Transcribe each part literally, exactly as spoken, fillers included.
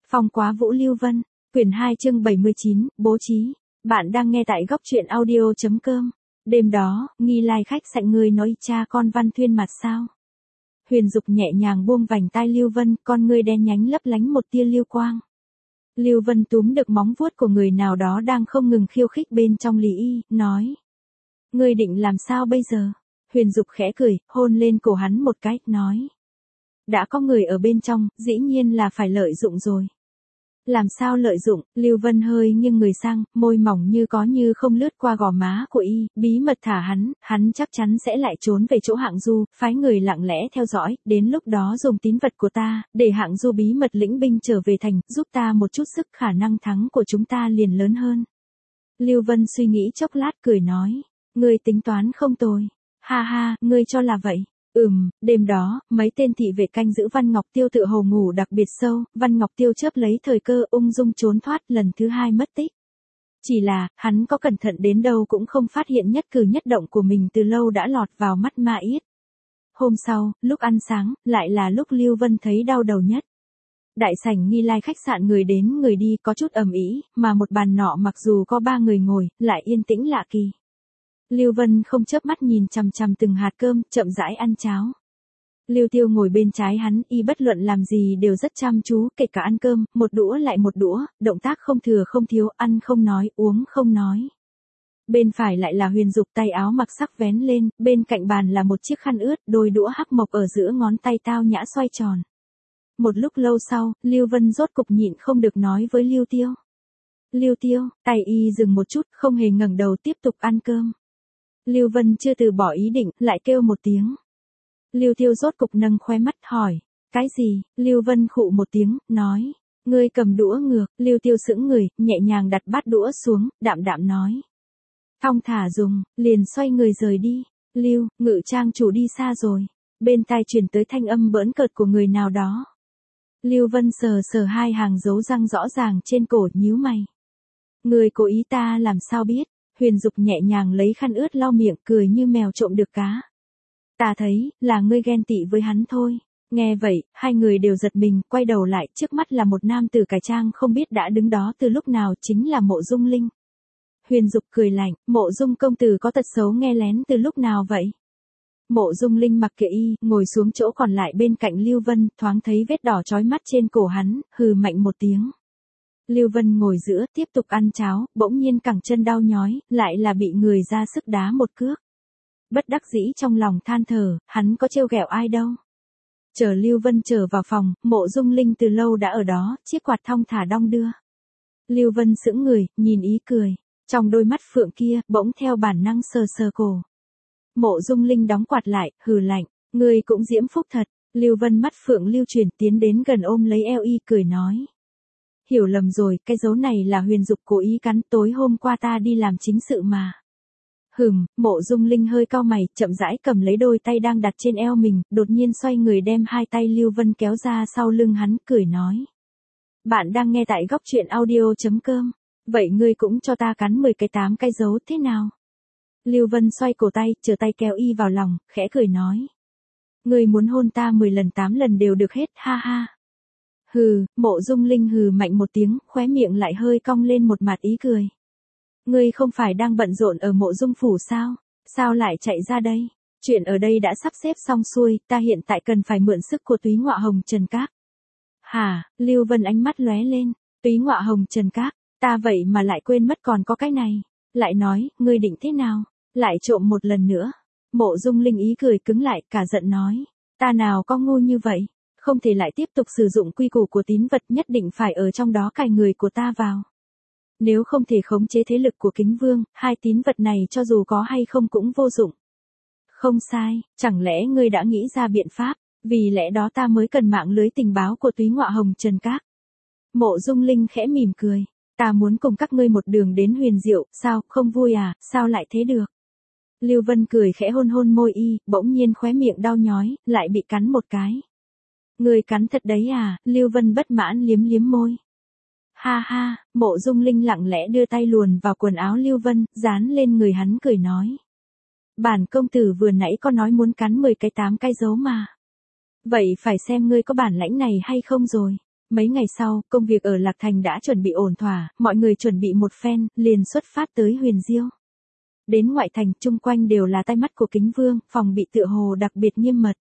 Phong Quá Vũ Lưu Vân, quyển hai chương bảy mươi chín, bố trí. Bạn đang nghe tại góc truyện audio.com. Đêm đó, Nghi Lai khách sạn người nói cha con Văn Thuyên mặt sao. Huyền Dục nhẹ nhàng buông vành tai Lưu Vân, con ngươi đen nhánh lấp lánh một tia lưu quang. Lưu Vân túm được móng vuốt của người nào đó đang không ngừng khiêu khích bên trong Lý Y, nói. Ngươi định làm sao bây giờ? Huyền Dục khẽ cười, hôn lên cổ hắn một cái, nói. Đã có người ở bên trong, dĩ nhiên là phải lợi dụng rồi. Làm sao lợi dụng? Lưu Vân hơi nghiêng người sang, môi mỏng như có như không lướt qua gò má của y, bí mật thả hắn, hắn chắc chắn sẽ lại trốn về chỗ Hạng Du, phái người lặng lẽ theo dõi, đến lúc đó dùng tín vật của ta, để Hạng Du bí mật lĩnh binh trở về thành, giúp ta một chút sức, khả năng thắng của chúng ta liền lớn hơn. Lưu Vân suy nghĩ chốc lát cười nói, ngươi tính toán không tồi. Ha ha, ngươi cho là vậy. Ừm, đêm đó, mấy tên thị vệ canh giữ Văn Ngọc Tiêu tự hồ ngủ đặc biệt sâu, Văn Ngọc Tiêu chớp lấy thời cơ ung dung trốn thoát, lần thứ hai mất tích. Chỉ là, hắn có cẩn thận đến đâu cũng không phát hiện nhất cử nhất động của mình từ lâu đã lọt vào mắt Ma Yết. Hôm sau, lúc ăn sáng, lại là lúc Lưu Vân thấy đau đầu nhất. Đại sảnh Nghi Lai khách sạn người đến người đi có chút ầm ĩ, mà một bàn nọ mặc dù có ba người ngồi, lại yên tĩnh lạ kỳ. Lưu Vân không chớp mắt nhìn chằm chằm từng hạt cơm, chậm rãi ăn cháo. Lưu Tiêu ngồi bên trái hắn, y bất luận làm gì đều rất chăm chú, kể cả ăn cơm, một đũa lại một đũa, động tác không thừa không thiếu, ăn không nói, uống không nói. Bên phải lại là Huyền Dục, tay áo mặc sắc vén lên, bên cạnh bàn là một chiếc khăn ướt, đôi đũa hắc mộc ở giữa ngón tay tao nhã xoay tròn. Một lúc lâu sau, Lưu Vân rốt cục nhịn không được nói với Lưu Tiêu. Lưu Tiêu, tay y dừng một chút, không hề ngẩng đầu tiếp tục ăn cơm. Lưu Vân chưa từ bỏ ý định, lại kêu một tiếng. Lưu Tiêu rốt cục nâng khóe mắt hỏi, cái gì? Lưu Vân khụ một tiếng, nói, ngươi cầm đũa ngược. Lưu Tiêu sững người, nhẹ nhàng đặt bát đũa xuống, đạm đạm nói. Thong thả dùng, liền xoay người rời đi. Lưu, Ngự Trang chủ đi xa rồi. Bên tai truyền tới thanh âm bỡn cợt của người nào đó. Lưu Vân sờ sờ hai hàng dấu răng rõ ràng trên cổ, nhíu mày. Người cố ý ta làm sao biết? Huyền Dục nhẹ nhàng lấy khăn ướt lau miệng, cười như mèo trộm được cá. Ta thấy, là ngươi ghen tị với hắn thôi. Nghe vậy, hai người đều giật mình, quay đầu lại, trước mắt là một nam tử cải trang không biết đã đứng đó từ lúc nào, chính là Mộ Dung Linh. Huyền Dục cười lạnh, Mộ Dung công tử có tật xấu nghe lén từ lúc nào vậy? Mộ Dung Linh mặc kệ y, ngồi xuống chỗ còn lại bên cạnh Lưu Vân, thoáng thấy vết đỏ chói mắt trên cổ hắn, hừ mạnh một tiếng. Lưu Vân ngồi giữa, tiếp tục ăn cháo, bỗng nhiên cẳng chân đau nhói, lại là bị người ra sức đá một cước. Bất đắc dĩ trong lòng than thở, hắn có trêu ghẹo ai đâu. Chờ Lưu Vân trở vào phòng, Mộ Dung Linh từ lâu đã ở đó, chiếc quạt thong thả đong đưa. Lưu Vân sững người, nhìn ý cười, trong đôi mắt phượng kia, bỗng theo bản năng sờ sờ cổ. Mộ Dung Linh đóng quạt lại, hừ lạnh, người cũng diễm phúc thật. Lưu Vân mắt phượng lưu chuyển tiến đến gần ôm lấy eo y cười nói. Hiểu lầm rồi, cái dấu này là Huyền Dục cố ý cắn, tối hôm qua ta đi làm chính sự mà. Hừm, Mộ Dung Linh hơi cau mày, chậm rãi cầm lấy đôi tay đang đặt trên eo mình, đột nhiên xoay người đem hai tay Lưu Vân kéo ra sau lưng hắn, cười nói. Bạn đang nghe tại góc truyện audio.com, vậy ngươi cũng cho ta cắn mười cái tám cái dấu thế nào? Lưu Vân xoay cổ tay, chờ tay kéo y vào lòng, khẽ cười nói. Ngươi muốn hôn ta mười lần tám lần đều được hết, ha ha. Hừ, Mộ Dung Linh hừ mạnh một tiếng, khóe miệng lại hơi cong lên một mặt ý cười. Ngươi không phải đang bận rộn ở Mộ Dung phủ sao? Sao lại chạy ra đây? Chuyện ở đây đã sắp xếp xong xuôi, ta hiện tại cần phải mượn sức của Túy Ngọa Hồng Trần Các. Hả? Lưu Vân ánh mắt lóe lên, Túy Ngọa Hồng Trần Các, ta vậy mà lại quên mất còn có cái này. Lại nói, ngươi định thế nào? Lại trộm một lần nữa. Mộ Dung Linh ý cười cứng lại, cả giận nói, ta nào có ngu như vậy? Không thể lại tiếp tục sử dụng quy củ của tín vật, nhất định phải ở trong đó cài người của ta vào. Nếu không thể khống chế thế lực của Kính Vương, hai tín vật này cho dù có hay không cũng vô dụng. Không sai, chẳng lẽ ngươi đã nghĩ ra biện pháp, vì lẽ đó ta mới cần mạng lưới tình báo của Túy Ngọa Hồng Trần Các. Mộ Dung Linh khẽ mỉm cười, ta muốn cùng các ngươi một đường đến Huyền Diệu, sao, không vui à, sao lại thế được? Lưu Vân cười khẽ hôn hôn môi y, bỗng nhiên khóe miệng đau nhói, lại bị cắn một cái. Người cắn thật đấy à? Lưu Vân bất mãn liếm liếm môi. Ha ha, Mộ Dung Linh lặng lẽ đưa tay luồn vào quần áo Lưu Vân, dán lên người hắn cười nói. Bản công tử vừa nãy có nói muốn cắn mười cái tám cái dấu mà. Vậy phải xem ngươi có bản lãnh này hay không rồi. Mấy ngày sau, công việc ở Lạc Thành đã chuẩn bị ổn thỏa, mọi người chuẩn bị một phen, liền xuất phát tới Huyền Diêu. Đến ngoại thành, chung quanh đều là tai mắt của Kính Vương, phòng bị tựa hồ đặc biệt nghiêm mật.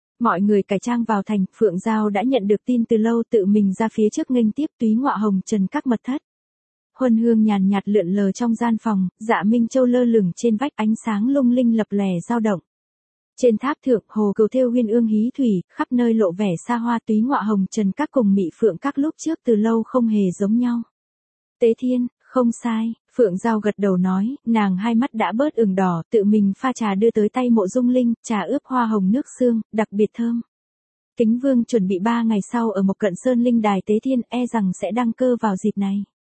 Mọi người cải trang vào thành, Phượng Giao đã nhận được tin từ lâu, tự mình ra phía trước nghênh tiếp Túy Ngọa Hồng Trần các mật thất. Huân hương nhàn nhạt lượn lờ trong gian phòng, Dạ Minh Châu lơ lửng trên vách, ánh sáng lung linh lập lè dao động. Trên tháp thượng, hồ cừu thêu uyên ương hí thủy, khắp nơi lộ vẻ xa hoa. Túy Ngọa Hồng Trần các cùng Mị Phượng các lúc trước từ lâu không hề giống nhau. Tế Thiên, không sai, Phượng Giao gật đầu nói, nàng hai mắt đã bớt ửng đỏ, tự mình pha trà đưa tới tay Mộ Dung Linh, trà ướp hoa hồng nước xương, đặc biệt thơm. Kính Vương chuẩn bị ba ngày sau ở Mộc Cận Sơn linh đài Tế Thiên, e rằng sẽ đăng cơ vào dịp này.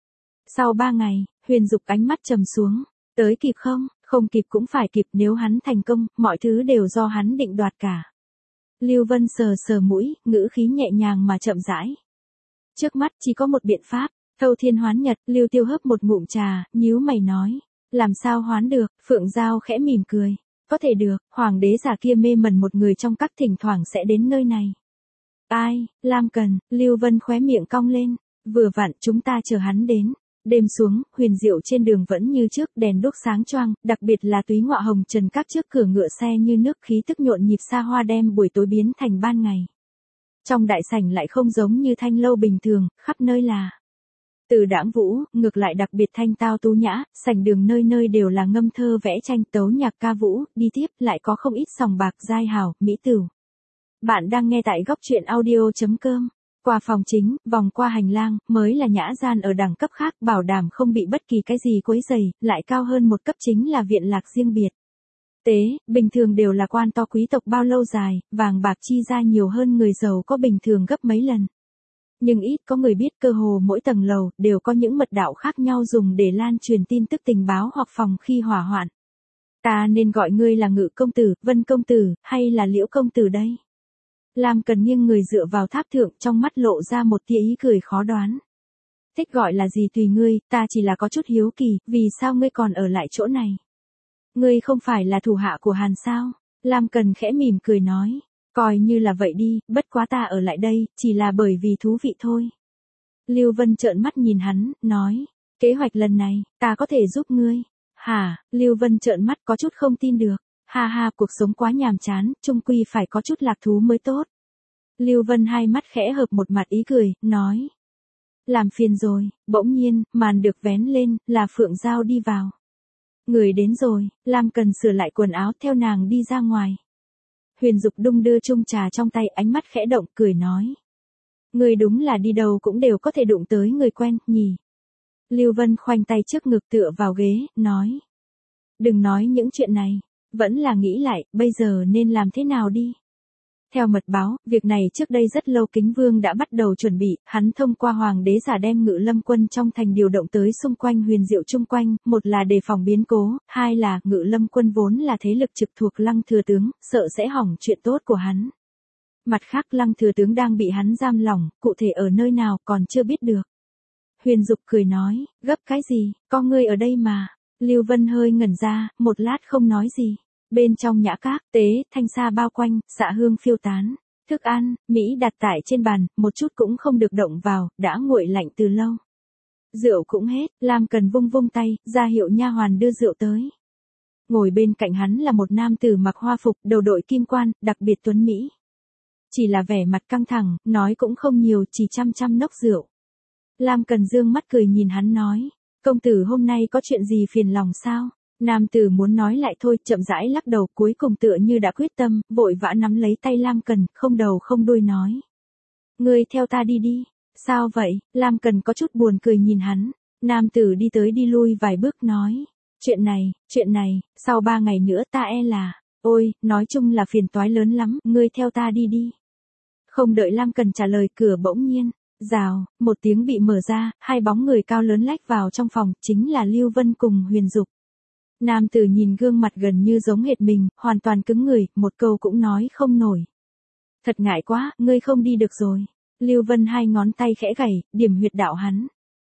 Sau ba ngày, Huyền Dục ánh mắt trầm xuống, tới kịp không, không kịp cũng phải kịp, nếu hắn thành công, mọi thứ đều do hắn định đoạt cả. Lưu Vân sờ sờ mũi, ngữ khí nhẹ nhàng mà chậm rãi. Trước mắt chỉ có một biện pháp, thâu thiên hoán nhật. Lưu Tiêu hớp một ngụm trà, nhíu mày nói, làm sao hoán được? Phượng Giao khẽ mỉm cười, có thể được, hoàng đế già kia mê mẩn một người trong các, thỉnh thoảng sẽ đến nơi này. Ai? Lam Cần. Lưu Vân khóe miệng cong lên, vừa vặn chúng ta chờ hắn đến. Đêm xuống, huyền diệu trên đường vẫn như trước, đèn đuốc sáng choang, đặc biệt là Túy Ngọa Hồng Trần các trước cửa ngựa xe như nước, khí tức nhộn nhịp xa hoa đem buổi tối biến thành ban ngày. Trong đại sảnh lại không giống như thanh lâu bình thường, khắp nơi là từ đãng vũ, ngược lại đặc biệt thanh tao tú nhã, sảnh đường nơi nơi đều là ngâm thơ vẽ tranh, tấu nhạc ca vũ, đi tiếp lại có không ít sòng bạc, giai hào, mỹ tửu. Bạn đang nghe tại góc truyện audio chấm com. Qua phòng chính, vòng qua hành lang, mới là nhã gian ở đẳng cấp khác, bảo đảm không bị bất kỳ cái gì quấy rầy, lại cao hơn một cấp chính là viện lạc riêng biệt. Tế, bình thường đều là quan to quý tộc bao lâu dài, vàng bạc chi ra nhiều hơn người giàu có bình thường gấp mấy lần. Nhưng ít có người biết cơ hồ mỗi tầng lầu đều có những mật đạo khác nhau dùng để lan truyền tin tức tình báo hoặc phòng khi hỏa hoạn. Ta nên gọi ngươi là Ngự công tử, Vân công tử, hay là Liễu công tử đây? Lam Cần nghiêng người dựa vào tháp thượng, trong mắt lộ ra một tia ý cười khó đoán. Thích gọi là gì tùy ngươi, ta chỉ là có chút hiếu kỳ, vì sao ngươi còn ở lại chỗ này? Ngươi không phải là thủ hạ của Hàn sao? Lam Cần khẽ mỉm cười nói, coi như là vậy đi, bất quá ta ở lại đây, chỉ là bởi vì thú vị thôi. Lưu Vân trợn mắt nhìn hắn, nói, kế hoạch lần này, ta có thể giúp ngươi. Hả? Lưu Vân trợn mắt có chút không tin được. Ha ha, cuộc sống quá nhàm chán, chung quy phải có chút lạc thú mới tốt. Lưu Vân hai mắt khẽ hợp một mặt ý cười, nói. Làm phiền rồi, bỗng nhiên, màn được vén lên, là Phượng Giao đi vào. Người đến rồi, Lam Cần sửa lại quần áo theo nàng đi ra ngoài. Huyền Dục đung đưa chung trà trong tay, ánh mắt khẽ động, cười nói. Người đúng là đi đâu cũng đều có thể đụng tới người quen, nhỉ. Lưu Vân khoanh tay trước ngực tựa vào ghế, nói. Đừng nói những chuyện này. Vẫn là nghĩ lại, bây giờ nên làm thế nào đi? Theo mật báo, việc này trước đây rất lâu Kính Vương đã bắt đầu chuẩn bị, hắn thông qua hoàng đế giả đem Ngự Lâm quân trong thành điều động tới xung quanh huyền diệu chung quanh, một là đề phòng biến cố, hai là Ngự Lâm quân vốn là thế lực trực thuộc Lăng thừa tướng, sợ sẽ hỏng chuyện tốt của hắn. Mặt khác Lăng thừa tướng đang bị hắn giam lỏng, cụ thể ở nơi nào còn chưa biết được. Huyền Dục cười nói, gấp cái gì, có ngươi ở đây mà. Lưu Vân hơi ngẩn ra, một lát không nói gì. Bên trong nhã các, tế, thanh sa bao quanh, xạ hương phiêu tán. Thức ăn, Mỹ đặt tại trên bàn, một chút cũng không được động vào, đã nguội lạnh từ lâu. Rượu cũng hết, Lam Cần vung vung tay, ra hiệu nha hoàn đưa rượu tới. Ngồi bên cạnh hắn là một nam tử mặc hoa phục, đầu đội kim quan, đặc biệt tuấn Mỹ. Chỉ là vẻ mặt căng thẳng, nói cũng không nhiều, chỉ chăm chăm nốc rượu. Lam Cần dương mắt cười nhìn hắn nói. Công tử hôm nay có chuyện gì phiền lòng sao? Nam tử muốn nói lại thôi, chậm rãi lắc đầu, cuối cùng tựa như đã quyết tâm, vội vã nắm lấy tay Lam Cần, không đầu không đuôi nói. Ngươi theo ta đi đi. Sao vậy? Lam Cần có chút buồn cười nhìn hắn. Nam tử đi tới đi lui vài bước nói. Chuyện này, chuyện này, sau ba ngày nữa ta e là, ôi, nói chung là phiền toái lớn lắm, ngươi theo ta đi đi. Không đợi Lam Cần trả lời, cửa bỗng nhiên. Rào, một tiếng bị mở ra, hai bóng người cao lớn lách vào trong phòng, chính là Lưu Vân cùng Huyền Dục. Nam tử nhìn gương mặt gần như giống hệt mình, hoàn toàn cứng người, một câu cũng nói không nổi. Thật ngại quá, ngươi không đi được rồi. Lưu Vân hai ngón tay khẽ gảy, điểm huyệt đạo hắn.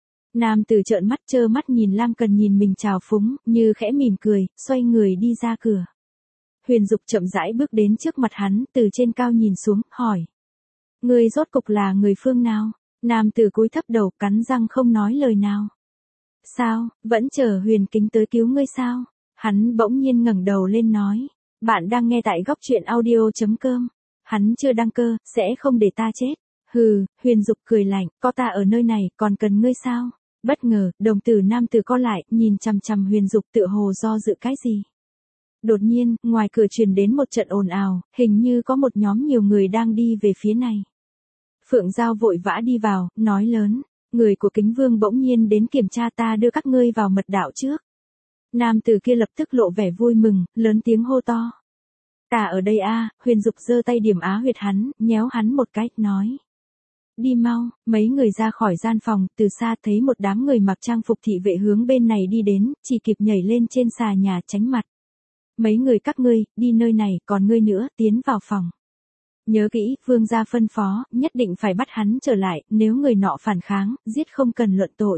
Nam tử trợn mắt trơ mắt nhìn Lam Cần nhìn mình trào phúng, như khẽ mỉm cười, xoay người đi ra cửa. Huyền Dục chậm rãi bước đến trước mặt hắn, từ trên cao nhìn xuống, hỏi. Ngươi rốt cục là người phương nào? Nam tử cúi thấp đầu, cắn răng không nói lời nào. Sao, vẫn chờ Huyền Kính tới cứu ngươi sao? Hắn bỗng nhiên ngẩng đầu lên nói. Bạn đang nghe tại góc truyện audio.com. Hắn chưa đăng cơ, sẽ không để ta chết. Hừ, Huyền Dục cười lạnh, có ta ở nơi này, còn cần ngươi sao? Bất ngờ, đồng tử nam tử co lại, nhìn chằm chằm Huyền Dục tựa hồ do dự cái gì. Đột nhiên, ngoài cửa truyền đến một trận ồn ào, hình như có một nhóm nhiều người đang đi về phía này. Phượng Giao vội vã đi vào, nói lớn, người của Kính Vương bỗng nhiên đến kiểm tra, ta đưa các ngươi vào mật đạo trước. Nam tử kia lập tức lộ vẻ vui mừng, lớn tiếng hô to. Ta ở đây a. Huyền Dục giơ tay điểm á huyệt hắn, nhéo hắn một cái, nói. Đi mau. Mấy người ra khỏi gian phòng, từ xa thấy một đám người mặc trang phục thị vệ hướng bên này đi đến, chỉ kịp nhảy lên trên xà nhà tránh mặt. Mấy người các ngươi, đi nơi này, còn ngươi nữa, tiến vào phòng. Nhớ kỹ, vương gia phân phó, nhất định phải bắt hắn trở lại, nếu người nọ phản kháng, giết không cần luận tội.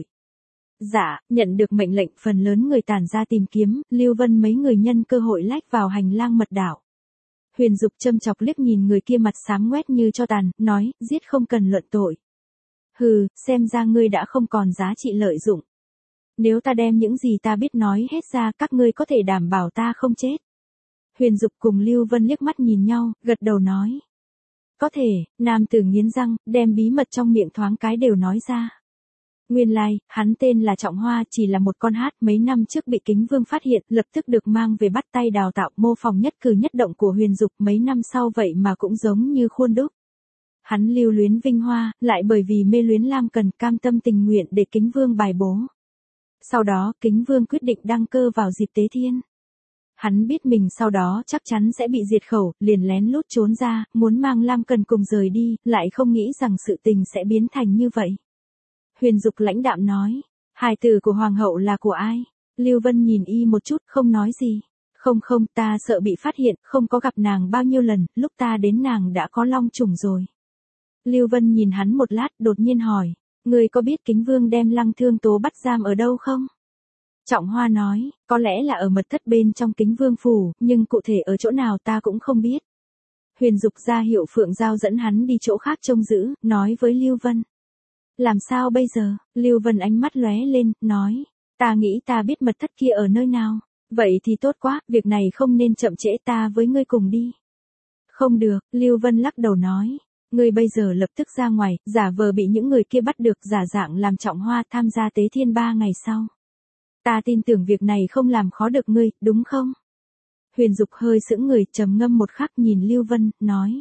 Dạ, nhận được mệnh lệnh, phần lớn người tản ra tìm kiếm, Lưu Vân mấy người nhân cơ hội lách vào hành lang mật đạo. Huyền Dục châm chọc liếc nhìn người kia mặt xám ngoét như cho tàn, nói, giết không cần luận tội. Hừ, xem ra ngươi đã không còn giá trị lợi dụng. Nếu ta đem những gì ta biết nói hết ra, các ngươi có thể đảm bảo ta không chết. Huyền Dục cùng Lưu Vân liếc mắt nhìn nhau, gật đầu nói. Có thể, nam tử nghiến răng, đem bí mật trong miệng thoáng cái đều nói ra. Nguyên lai, like, hắn tên là Trọng Hoa, chỉ là một con hát, mấy năm trước bị Kính Vương phát hiện, lập tức được mang về bắt tay đào tạo, mô phỏng nhất cử nhất động của Huyền Dục, mấy năm sau vậy mà cũng giống như khuôn đúc. Hắn lưu luyến vinh hoa, lại bởi vì mê luyến Lam Cần, cam tâm tình nguyện để Kính Vương bài bố. Sau đó, Kính Vương quyết định đăng cơ vào dịp Tế Thiên. Hắn biết mình sau đó chắc chắn sẽ bị diệt khẩu, liền lén lút trốn ra, muốn mang Lam Cần cùng rời đi, lại không nghĩ rằng sự tình sẽ biến thành như vậy. Huyền Dục lãnh đạm nói, hài tử của hoàng hậu là của ai? Lưu Vân nhìn y một chút, không nói gì. Không không, ta sợ bị phát hiện, không có gặp nàng bao nhiêu lần, lúc ta đến nàng đã có long trùng rồi. Lưu Vân nhìn hắn một lát, đột nhiên hỏi, người có biết Kính Vương đem Lăng Thương Tố bắt giam ở đâu không? Trọng Hoa nói, có lẽ là ở mật thất bên trong Kính Vương phủ, nhưng cụ thể ở chỗ nào ta cũng không biết. Huyền Dục ra hiệu Phượng Giao dẫn hắn đi chỗ khác trông giữ, nói với Lưu Vân. Làm sao bây giờ? Lưu Vân ánh mắt lóe lên, nói, ta nghĩ ta biết mật thất kia ở nơi nào. Vậy thì tốt quá, việc này không nên chậm trễ, ta với ngươi cùng đi. Không được, Lưu Vân lắc đầu nói, ngươi bây giờ lập tức ra ngoài, giả vờ bị những người kia bắt được, giả dạng làm Trọng Hoa tham gia Tế Thiên ba ngày sau. Ta tin tưởng việc này không làm khó được ngươi, đúng không? Huyền Dục hơi sững người, trầm ngâm một khắc nhìn Lưu Vân, nói.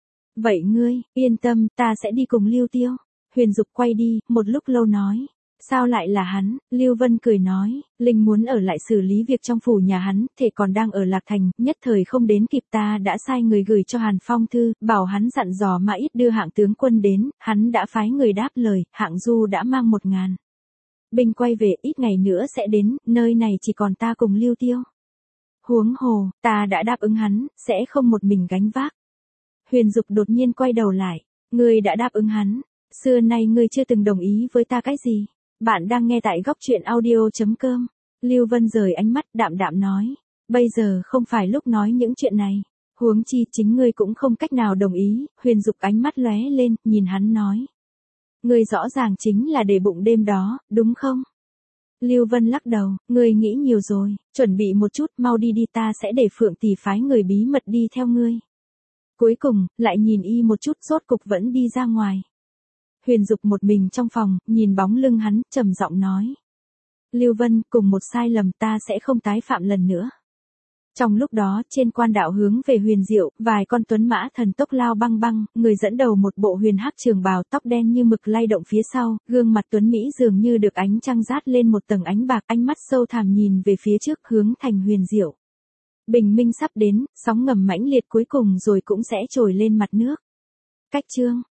Vậy ngươi, yên tâm, ta sẽ đi cùng Lưu Tiêu. Huyền Dục quay đi, một lúc lâu nói. Sao lại là hắn? Lưu Vân cười nói, Linh muốn ở lại xử lý việc trong phủ nhà hắn, thể còn đang ở Lạc Thành, nhất thời không đến kịp, ta đã sai người gửi cho Hàn Phong thư, bảo hắn dặn dò Mã Ít đưa hạng tướng quân đến, hắn đã phái người đáp lời, hạng du đã mang một ngàn. Binh quay về, ít ngày nữa sẽ đến, nơi này chỉ còn ta cùng Lưu Tiêu. Huống hồ, ta đã đáp ứng hắn, sẽ không một mình gánh vác. Huyền Dục đột nhiên quay đầu lại, ngươi đã đáp ứng hắn, xưa nay ngươi chưa từng đồng ý với ta cái gì. Bạn đang nghe tại góc truyện audio.com. Lưu Vân rời ánh mắt, đạm đạm nói, bây giờ không phải lúc nói những chuyện này. Huống chi chính ngươi cũng không cách nào đồng ý. Huyền Dục ánh mắt lóe lên, nhìn hắn nói. Ngươi rõ ràng chính là để bụng đêm đó, đúng không? Lưu Vân lắc đầu, ngươi nghĩ nhiều rồi, chuẩn bị một chút, mau đi đi, ta sẽ để Phượng tỷ phái người bí mật đi theo ngươi. Cuối cùng, lại nhìn y một chút, rốt cục vẫn đi ra ngoài. Huyền Dục một mình trong phòng, nhìn bóng lưng hắn, trầm giọng nói. Lưu Vân, cùng một sai lầm ta sẽ không tái phạm lần nữa. Trong lúc đó, trên quan đạo hướng về Huyền Diệu, vài con tuấn mã thần tốc lao băng băng, người dẫn đầu một bộ huyền hắc trường bào, tóc đen như mực lay động phía sau, gương mặt tuấn mỹ dường như được ánh trăng rát lên một tầng ánh bạc, ánh mắt sâu thẳm nhìn về phía trước, hướng thành Huyền Diệu. Bình minh sắp đến, sóng ngầm mãnh liệt cuối cùng rồi cũng sẽ trồi lên mặt nước. Cách chương